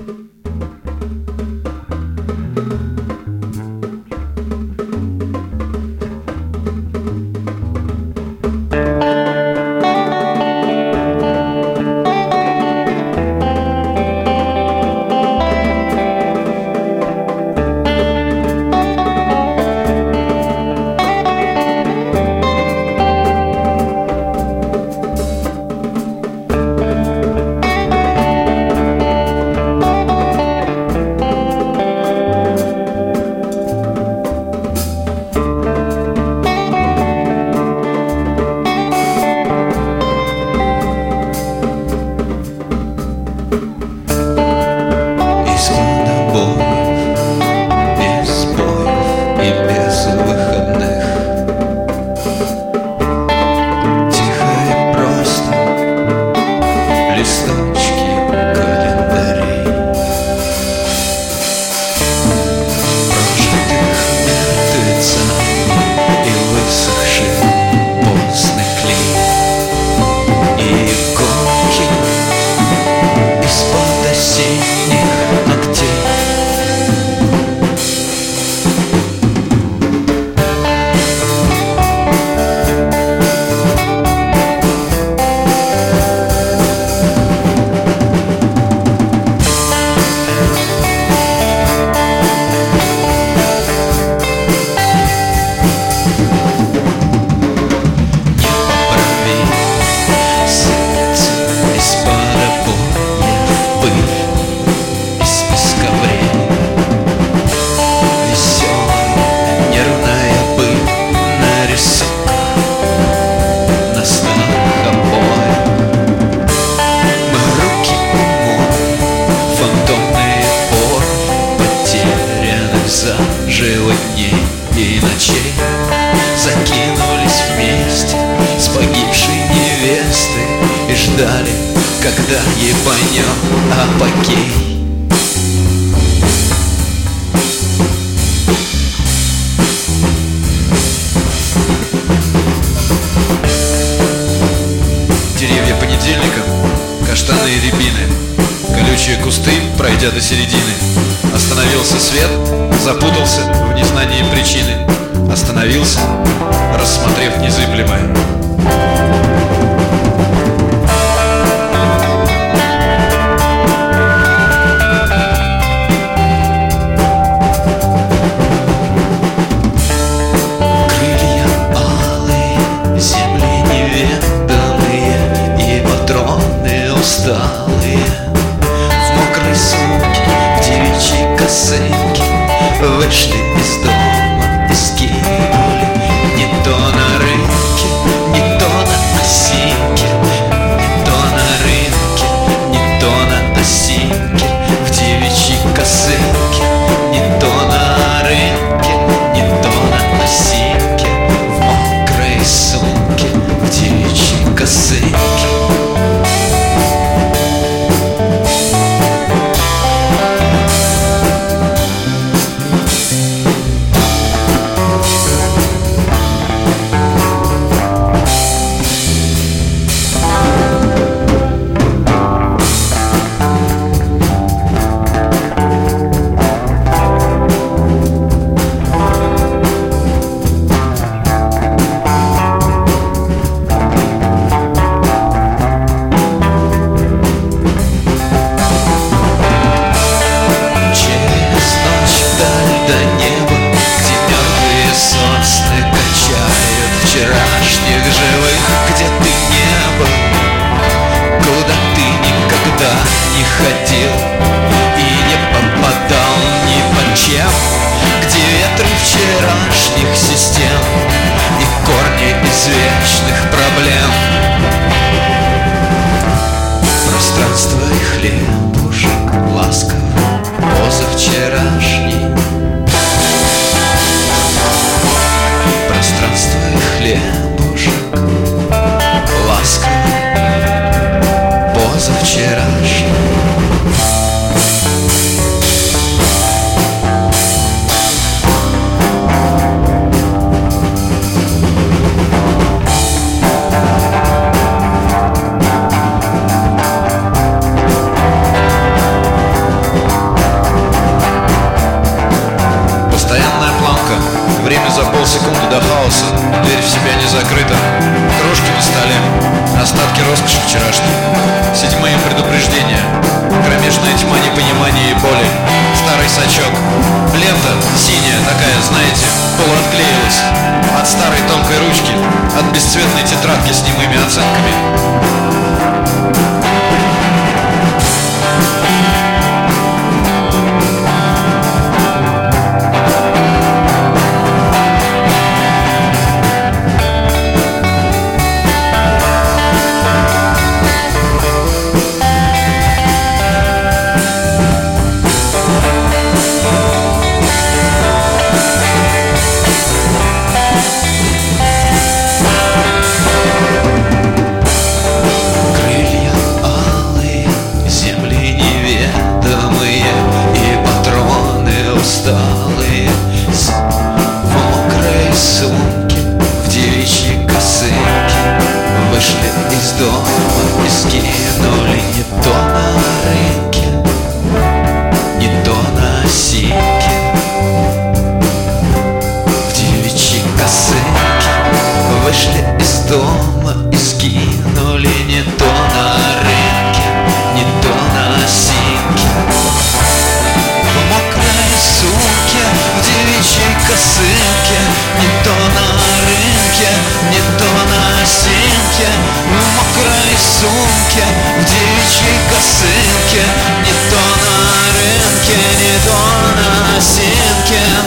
ждали, когда ебанем апогей. Деревья понедельника, каштаны и рябины, колючие кусты, пройдя до середины. Остановился свет, запутался в незнании причины. Остановился, рассмотрев незыблемое. Крылья алые, земли неведомые и патроны усталые. В мокрой сумке, в девичьей косынке вышли из дома и скинули. Не то на рынке, не то на осинке, не то на рынке, не то на осинке. В девичьей косынке, не то на рынке, не то на осинке. В мокрой сумке, в девичьей косынке. Вчерашних живых, где ты не был, куда ты никогда не ходил и не попадал ни под чем, где ветры вчерашних систем и корни извечных проблем. Пространство и хлебушек ласковый позавчерашний. Пространство и хлебушек ласковый позавчерашний. роскоши вчерашней. Седьмые предупреждения, кромешная тьма непонимания и боли. Старый сачок, лента синяя такая, знаете, полуотклеилась. От старой тонкой ручки, от бесцветной тетрадки с немыми оценками. Усталые в мокрой сумке, в девичьей косынке вышли из дома и скинули не то на рынке, не то на синьке. В девичьей косынке вышли из дома и скинули не то на рынке, не то на синьке. Сумке, в девичьей косынке, не то на рынке, не то на синьке. В мокрой сумке, в девичьей косынке, не то на рынке, не то на синьке.